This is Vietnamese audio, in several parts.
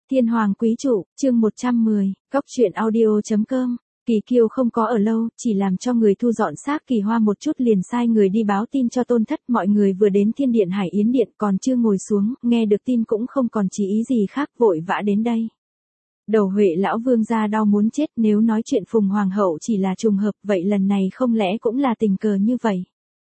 Thiên Hoàng Quý Trụ, chương 110, Cốc truyện audio.com. Kỳ Kiêu không có ở lâu, chỉ làm cho người thu dọn xác Kỳ Hoa một chút liền sai người đi báo tin cho Tôn Thất. Mọi người vừa đến Thiên Điện Hải Yến Điện còn chưa ngồi xuống, nghe được tin cũng không còn chí ý gì khác, vội vã đến đây. Đầu Huệ lão vương gia đau muốn chết, nếu nói chuyện Phùng Hoàng hậu chỉ là trùng hợp, vậy lần này không lẽ cũng là tình cờ như vậy?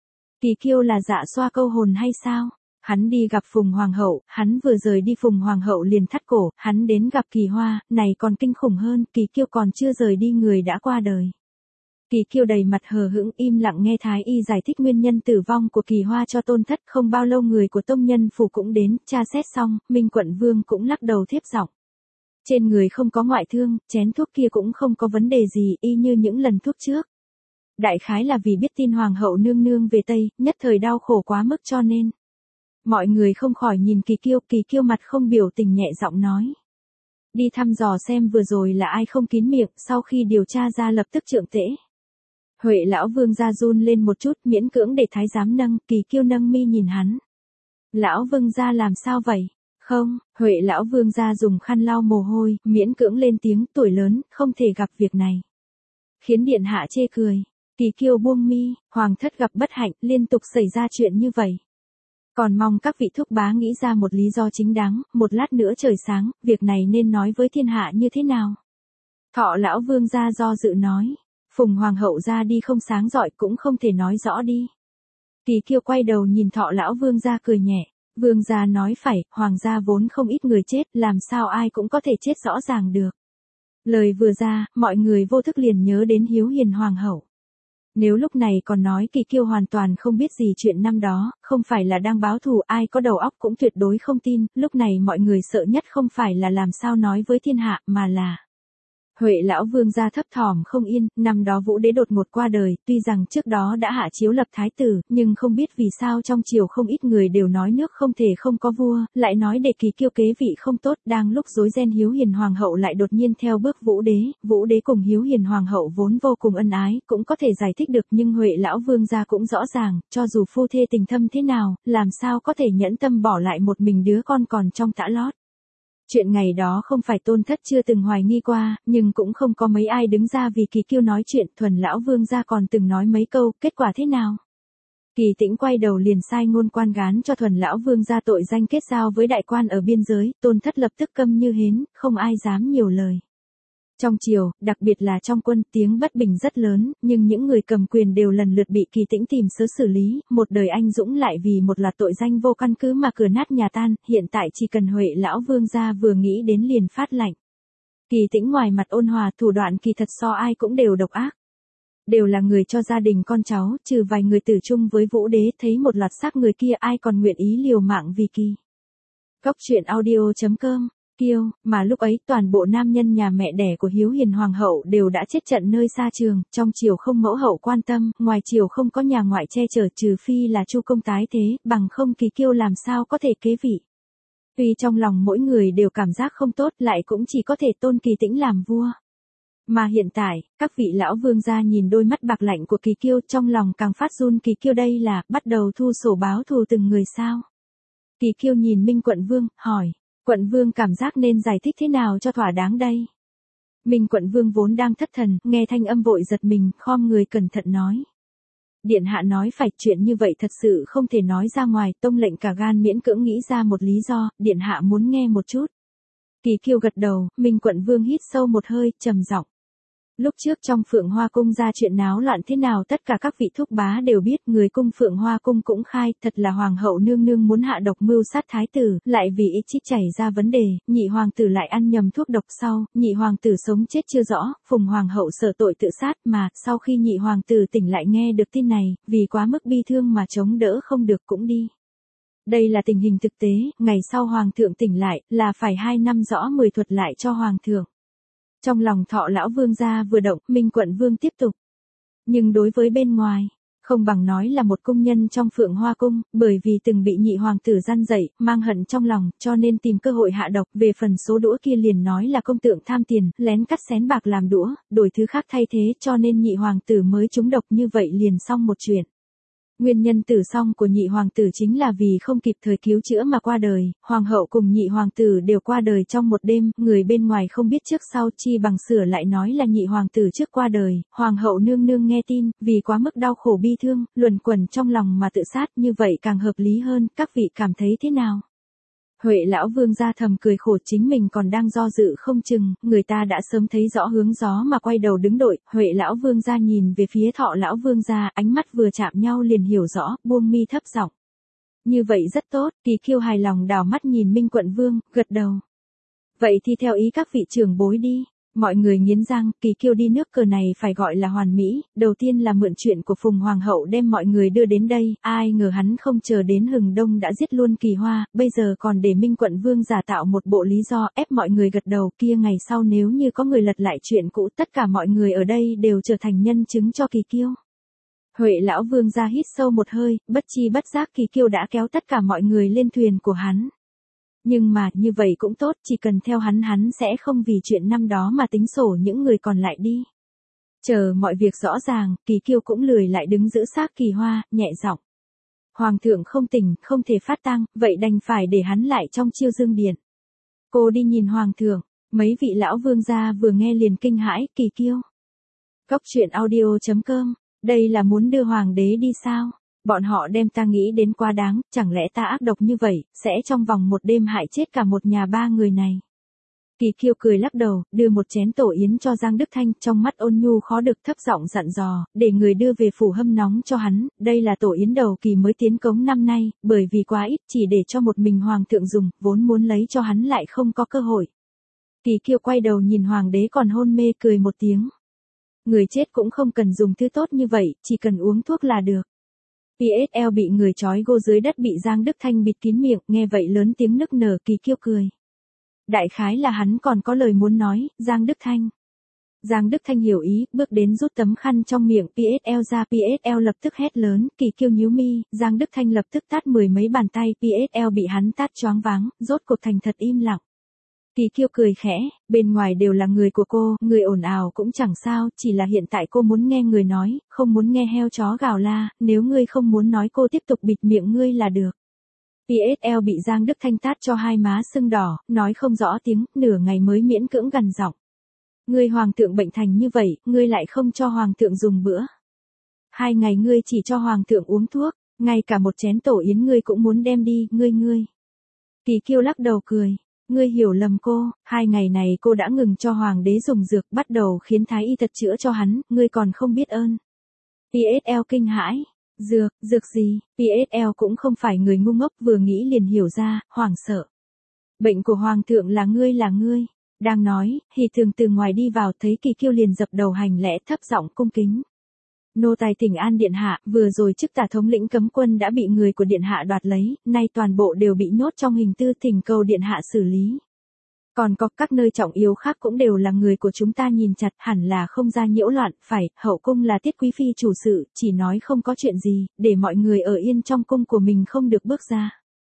Kỳ Kiêu là dạ xoa câu hồn hay sao? Hắn đi gặp Phùng Hoàng hậu, hắn vừa rời đi Phùng Hoàng hậu liền thắt cổ, hắn đến gặp Kỳ Hoa, này còn kinh khủng hơn, Kỳ Kiêu còn chưa rời đi người đã qua đời. Kỳ Kiêu đầy mặt hờ hững im lặng nghe Thái y giải thích nguyên nhân tử vong của Kỳ Hoa cho Tôn Thất. Không bao lâu người của Tông Nhân Phủ cũng đến, tra xét xong, Minh Quận Vương cũng lắc đầu thiếp giọng. Trên người không có ngoại thương, chén thuốc kia cũng không có vấn đề gì, y như những lần thuốc trước. Đại khái là vì biết tin Hoàng hậu nương nương về Tây, nhất thời đau khổ quá mức cho nên. Mọi người không khỏi nhìn Kỳ Kiêu mặt không biểu tình nhẹ giọng nói. Đi thăm dò xem vừa rồi là ai không kín miệng, sau khi điều tra ra lập tức trượng tễ. Huệ lão vương gia run lên một chút, miễn cưỡng để thái giám nâng, Kỳ Kiêu nâng mi nhìn hắn. Lão vương gia làm sao vậy? Không, Huệ lão vương gia dùng khăn lau mồ hôi, miễn cưỡng lên tiếng, tuổi lớn, không thể gặp việc này. Khiến điện hạ chê cười. Kỳ Kiêu buông mi, hoàng thất gặp bất hạnh, liên tục xảy ra chuyện như vậy. Còn mong các vị thúc bá nghĩ ra một lý do chính đáng, một lát nữa trời sáng, việc này nên nói với thiên hạ như thế nào? Thọ lão vương gia do dự nói, Phùng Hoàng hậu ra đi không sáng rọi cũng không thể nói rõ đi. Kỳ Kiêu quay đầu nhìn Thọ lão vương gia cười nhẹ, vương gia nói phải, hoàng gia vốn không ít người chết, làm sao ai cũng có thể chết rõ ràng được. Lời vừa ra, mọi người vô thức liền nhớ đến Hiếu Hiền Hoàng hậu. Nếu lúc này còn nói Kỳ Kiêu hoàn toàn không biết gì chuyện năm đó, không phải là đang báo thù, ai có đầu óc cũng tuyệt đối không tin, lúc này mọi người sợ nhất không phải là làm sao nói với thiên hạ, mà là Huệ lão vương gia thấp thỏm không yên, năm đó Vũ đế đột ngột qua đời, tuy rằng trước đó đã hạ chiếu lập thái tử, nhưng không biết vì sao trong triều không ít người đều nói nước không thể không có vua, lại nói để Kỳ Kiêu kế vị không tốt, đang lúc rối ren Hiếu Hiền Hoàng hậu lại đột nhiên theo bước Vũ đế cùng Hiếu Hiền Hoàng hậu vốn vô cùng ân ái, cũng có thể giải thích được, nhưng Huệ lão vương gia cũng rõ ràng, cho dù phu thê tình thâm thế nào, làm sao có thể nhẫn tâm bỏ lại một mình đứa con còn trong tã lót. Chuyện ngày đó không phải Tôn Thất chưa từng hoài nghi qua, nhưng cũng không có mấy ai đứng ra vì Kỳ Kiêu nói chuyện, Thuần lão vương gia còn từng nói mấy câu, kết quả thế nào? Kỳ Tĩnh quay đầu liền sai ngôn quan gán cho Thuần lão vương gia tội danh kết giao với đại quan ở biên giới, Tôn Thất lập tức câm như hến, không ai dám nhiều lời. Trong triều, đặc biệt là trong quân, tiếng bất bình rất lớn, nhưng những người cầm quyền đều lần lượt bị Kỳ Tĩnh tìm sớ xử lý, một đời anh dũng lại vì một loạt tội danh vô căn cứ mà cửa nát nhà tan, hiện tại chỉ cần Huệ lão vương gia vừa nghĩ đến liền phát lạnh. Kỳ Tĩnh ngoài mặt ôn hòa, thủ đoạn kỳ thật so ai cũng đều độc ác. Đều là người cho gia đình con cháu, trừ vài người tử chung với Vũ đế, thấy một loạt xác người kia ai còn nguyện ý liều mạng vì Kỳ. Cốc truyện audio.com. Kiêu, mà lúc ấy toàn bộ nam nhân nhà mẹ đẻ của Hiếu Hiền Hoàng hậu đều đã chết trận nơi xa trường, trong triều không mẫu hậu quan tâm, ngoài triều không có nhà ngoại che chở, trừ phi là Chu công tái thế, bằng không Kỳ Kiêu làm sao có thể kế vị. Tuy trong lòng mỗi người đều cảm giác không tốt, lại cũng chỉ có thể tôn Kỳ Tĩnh làm vua. Mà hiện tại, các vị lão vương gia nhìn đôi mắt bạc lạnh của Kỳ Kiêu, trong lòng càng phát run. Kỳ Kiêu đây là bắt đầu thu sổ báo thù từng người sao? Kỳ Kiêu nhìn Minh Quận Vương, hỏi. Quận Vương cảm giác nên giải thích thế nào cho thỏa đáng đây? Minh Quận Vương vốn đang thất thần, nghe thanh âm vội giật mình, khom người cẩn thận nói. Điện hạ nói phải, chuyện như vậy thật sự không thể nói ra ngoài, tông lệnh cả gan miễn cưỡng nghĩ ra một lý do, điện hạ muốn nghe một chút. Kỳ Kiêu gật đầu, Minh Quận Vương hít sâu một hơi, trầm giọng. Lúc trước trong Phượng Hoa Cung ra chuyện náo loạn thế nào tất cả các vị thúc bá đều biết, người cung Phượng Hoa Cung cũng khai, thật là Hoàng hậu nương nương muốn hạ độc mưu sát thái tử, lại vì ít chích chảy ra vấn đề, nhị hoàng tử lại ăn nhầm thuốc độc sau, nhị hoàng tử sống chết chưa rõ, Phùng Hoàng hậu sợ tội tự sát mà, sau khi nhị hoàng tử tỉnh lại nghe được tin này, vì quá mức bi thương mà chống đỡ không được cũng đi. Đây là tình hình thực tế, ngày sau hoàng thượng tỉnh lại, là phải 2 năm rõ 10 thuật lại cho hoàng thượng. Trong lòng Thọ lão vương gia vừa động, Minh Quận Vương tiếp tục. Nhưng đối với bên ngoài, không bằng nói là một cung nhân trong Phượng Hoa Cung, bởi vì từng bị nhị hoàng tử gian dạy, mang hận trong lòng, cho nên tìm cơ hội hạ độc. Về phần số đũa kia liền nói là công tượng tham tiền, lén cắt xén bạc làm đũa, đổi thứ khác thay thế, cho nên nhị hoàng tử mới trúng độc, như vậy liền xong một chuyện. Nguyên nhân tử song của nhị hoàng tử chính là vì không kịp thời cứu chữa mà qua đời, hoàng hậu cùng nhị hoàng tử đều qua đời trong một đêm, người bên ngoài không biết trước sau chi bằng sửa lại nói là nhị hoàng tử trước qua đời, hoàng hậu nương nương nghe tin, vì quá mức đau khổ bi thương, luẩn quẩn trong lòng mà tự sát, như vậy càng hợp lý hơn, các vị cảm thấy thế nào? Huệ lão vương gia thầm cười khổ, chính mình còn đang do dự không chừng, người ta đã sớm thấy rõ hướng gió mà quay đầu đứng đội. Huệ lão vương gia nhìn về phía Thọ lão vương gia, ánh mắt vừa chạm nhau liền hiểu rõ, buông mi thấp giọng. Như vậy rất tốt, Kỳ Kiêu hài lòng đảo mắt nhìn Minh Quận Vương, gật đầu. Vậy thì theo ý các vị trưởng bối đi. Mọi người nghiến răng, Kỳ Kiêu đi nước cờ này phải gọi là hoàn mỹ, đầu tiên là mượn chuyện của Phùng Hoàng hậu đem mọi người đưa đến đây, ai ngờ hắn không chờ đến hừng đông đã giết luôn Kỳ Hoa, bây giờ còn để Minh Quận Vương giả tạo một bộ lý do ép mọi người gật đầu, kia ngày sau nếu như có người lật lại chuyện cũ, tất cả mọi người ở đây đều trở thành nhân chứng cho Kỳ Kiêu. Huệ lão vương gia hít sâu một hơi, bất chi bất giác Kỳ Kiêu đã kéo tất cả mọi người lên thuyền của hắn. Nhưng mà, như vậy cũng tốt, chỉ cần theo hắn sẽ không vì chuyện năm đó mà tính sổ những người còn lại đi. Chờ mọi việc rõ ràng, Kỳ Kiêu cũng lười lại đứng giữ xác Kỳ Hoa, nhẹ giọng. Hoàng thượng không tỉnh, không thể phát tang, vậy đành phải để hắn lại trong Chiêu Dương Điện. Cô đi nhìn Hoàng thượng, mấy vị lão vương gia vừa nghe liền kinh hãi, Kỳ Kiêu. Cốc truyện audio.com, đây là muốn đưa Hoàng đế đi sao? Bọn họ đem ta nghĩ đến quá đáng, chẳng lẽ ta ác độc như vậy, sẽ trong vòng một đêm hại chết cả một nhà ba người này. Kỳ Kiêu cười lắc đầu, đưa một chén tổ yến cho Giang Đức Thanh, trong mắt ôn nhu khó được thấp giọng dặn dò, để người đưa về phủ hâm nóng cho hắn, đây là tổ yến đầu kỳ mới tiến cống năm nay, bởi vì quá ít chỉ để cho một mình hoàng thượng dùng, vốn muốn lấy cho hắn lại không có cơ hội. Kỳ Kiêu quay đầu nhìn hoàng đế còn hôn mê cười một tiếng. Người chết cũng không cần dùng thứ tốt như vậy, chỉ cần uống thuốc là được. PSL bị người trói gô dưới đất bị Giang Đức Thanh bịt kín miệng, nghe vậy lớn tiếng nức nở, Kỳ Kiêu cười. Đại khái là hắn còn có lời muốn nói, Giang Đức Thanh. Giang Đức Thanh hiểu ý, bước đến rút tấm khăn trong miệng PSL ra, PSL lập tức hét lớn, Kỳ Kiêu nhíu mi, Giang Đức Thanh lập tức tát mười mấy bàn tay, PSL bị hắn tát choáng váng, rốt cuộc thành thật im lặng. Kỳ Kiêu cười khẽ, bên ngoài đều là người của cô, người ồn ào cũng chẳng sao, chỉ là hiện tại cô muốn nghe người nói, không muốn nghe heo chó gào la, nếu ngươi không muốn nói cô tiếp tục bịt miệng ngươi là được. PSL bị Giang Đức Thanh tát cho hai má sưng đỏ, nói không rõ tiếng, nửa ngày mới miễn cưỡng gằn giọng. Ngươi hoàng thượng bệnh thành như vậy, ngươi lại không cho hoàng thượng dùng bữa. 2 ngày ngươi chỉ cho hoàng thượng uống thuốc, ngay cả một chén tổ yến ngươi cũng muốn đem đi, ngươi. Kỳ Kiêu lắc đầu cười. Ngươi hiểu lầm cô, 2 ngày này cô đã ngừng cho hoàng đế dùng dược, bắt đầu khiến thái y thật chữa cho hắn, ngươi còn không biết ơn. PSL kinh hãi, dược gì, PSL cũng không phải người ngu ngốc, vừa nghĩ liền hiểu ra, hoảng sợ. Bệnh của hoàng thượng là ngươi. Đang nói, Hỷ Thường từ ngoài đi vào thấy Kỳ Kiêu liền dập đầu hành lễ thấp giọng cung kính. Nô tài thỉnh an điện hạ, vừa rồi chức tả thống lĩnh cấm quân đã bị người của điện hạ đoạt lấy, nay toàn bộ đều bị nhốt trong hình tư, thỉnh cầu điện hạ xử lý. Còn có các nơi trọng yếu khác cũng đều là người của chúng ta nhìn chặt, hẳn là không ra nhiễu loạn, phải, hậu cung là Tiết quý phi chủ sự, chỉ nói không có chuyện gì, để mọi người ở yên trong cung của mình không được bước ra.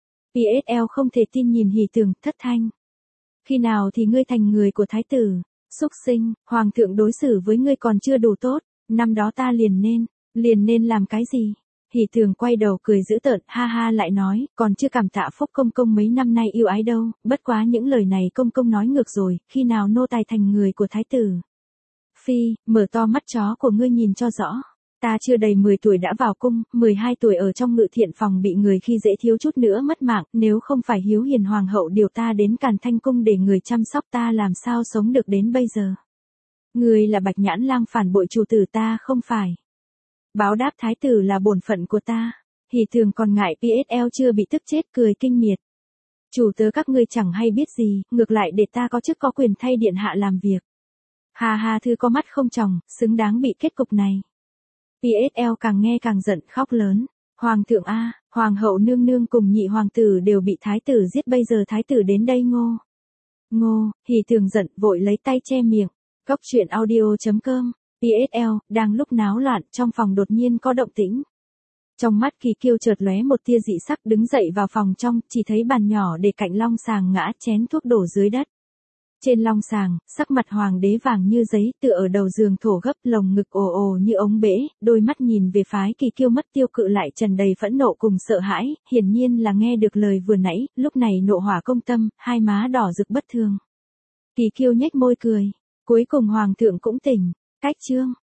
PSL không thể tin nhìn Hỷ Thường, thất thanh. Khi nào thì ngươi thành người của thái tử? Súc sinh, hoàng thượng đối xử với ngươi còn chưa đủ tốt. Năm đó ta liền nên làm cái gì? Hỷ Thường quay đầu cười giễu tợn, ha ha lại nói, còn chưa cảm tạ Phúc công công mấy năm nay yêu ái đâu, bất quá những lời này công công nói ngược rồi, khi nào nô tài thành người của thái tử? Phi, mở to mắt chó của ngươi nhìn cho rõ. Ta chưa đầy 10 tuổi đã vào cung, 12 tuổi ở trong ngự thiện phòng bị người khi dễ thiếu chút nữa mất mạng, nếu không phải hiếu hiền hoàng hậu điều ta đến Càn Thanh cung để người chăm sóc ta làm sao sống được đến bây giờ. Ngươi là Bạch Nhãn Lang phản bội chủ tử ta không phải. Báo đáp thái tử là bổn phận của ta. Hỷ Thường còn ngại PSL chưa bị tức chết cười kinh miệt. Chủ tớ các ngươi chẳng hay biết gì, ngược lại để ta có chức có quyền thay điện hạ làm việc. Hà hà thư có mắt không tròng, xứng đáng bị kết cục này. PSL càng nghe càng giận khóc lớn. Hoàng thượng a, hoàng hậu nương nương cùng nhị hoàng tử đều bị thái tử giết, bây giờ thái tử đến đây ngô. Hỷ Thường giận vội lấy tay che miệng. Cốc truyện audio.com, PSL, đang lúc náo loạn, trong phòng đột nhiên có động tĩnh. Trong mắt Kỳ Kiêu chợt lóe một tia dị sắc, đứng dậy vào phòng trong, chỉ thấy bàn nhỏ để cạnh long sàng ngã, chén thuốc đổ dưới đất. Trên long sàng, sắc mặt hoàng đế vàng như giấy, tựa ở đầu giường thổ gấp, lồng ngực ồ ồ như ống bể, đôi mắt nhìn về phái Kỳ Kiêu mất tiêu cự lại tràn đầy phẫn nộ cùng sợ hãi, hiển nhiên là nghe được lời vừa nãy, lúc này nộ hỏa công tâm, hai má đỏ rực bất thường. Kỳ Kiêu nhếch môi cười, cuối cùng hoàng thượng cũng tỉnh, cách chương.